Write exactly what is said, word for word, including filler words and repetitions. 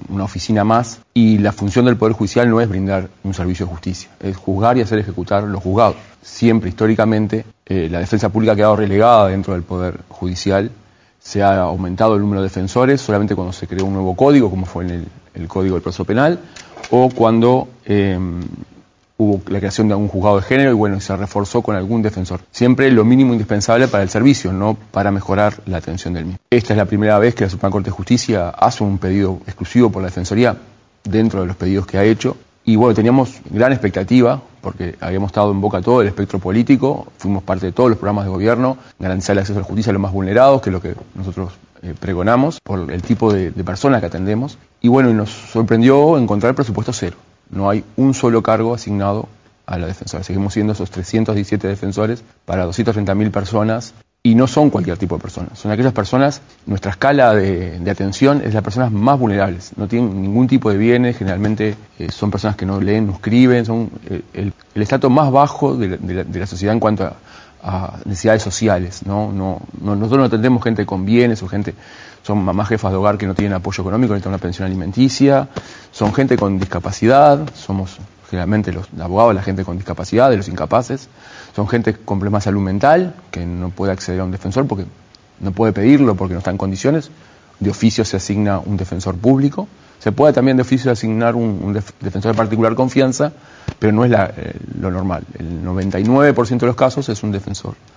una oficina más, y la función del Poder Judicial no es brindar un servicio de justicia, es juzgar y hacer ejecutar los juzgados. Siempre, históricamente, eh, la defensa pública ha quedado relegada dentro del Poder Judicial. Se ha aumentado el número de defensores solamente cuando se creó un nuevo código, como fue en el, el Código del Proceso Penal, o cuando eh, hubo la creación de algún juzgado de género y bueno, se reforzó con algún defensor. Siempre lo mínimo indispensable para el servicio, no para mejorar la atención del mismo. Esta es la primera vez que la Suprema Corte de Justicia hace un pedido exclusivo por la Defensoría dentro de los pedidos que ha hecho. Y bueno, teníamos gran expectativa, porque habíamos estado en boca todo el espectro político, fuimos parte de todos los programas de gobierno, garantizar el acceso a la justicia a los más vulnerados, que es lo que nosotros eh, pregonamos, por el tipo de, de personas que atendemos. Y bueno, nos sorprendió encontrar presupuesto cero. No hay un solo cargo asignado a la defensora. Seguimos siendo esos trescientos diecisiete defensores para doscientas treinta mil personas. Y no son cualquier tipo de personas, son aquellas personas, nuestra escala de, de atención es las personas más vulnerables, no tienen ningún tipo de bienes, generalmente eh, son personas que no leen, no escriben, son eh, el, el estrato más bajo de la, de la, de la sociedad en cuanto a, a necesidades sociales, ¿no? No, no, nosotros no atendemos gente con bienes o gente, son mamás jefas de hogar que no tienen apoyo económico, necesitan una pensión alimenticia, son gente con discapacidad, somos generalmente los abogados, la gente con discapacidad, de los incapaces, son gente con problemas de salud mental, que no puede acceder a un defensor porque no puede pedirlo, porque no está en condiciones. De oficio se asigna un defensor público. Se puede también de oficio asignar un, un def, defensor de particular confianza, pero no es la, eh, lo normal. El noventa y nueve por ciento de los casos es un defensor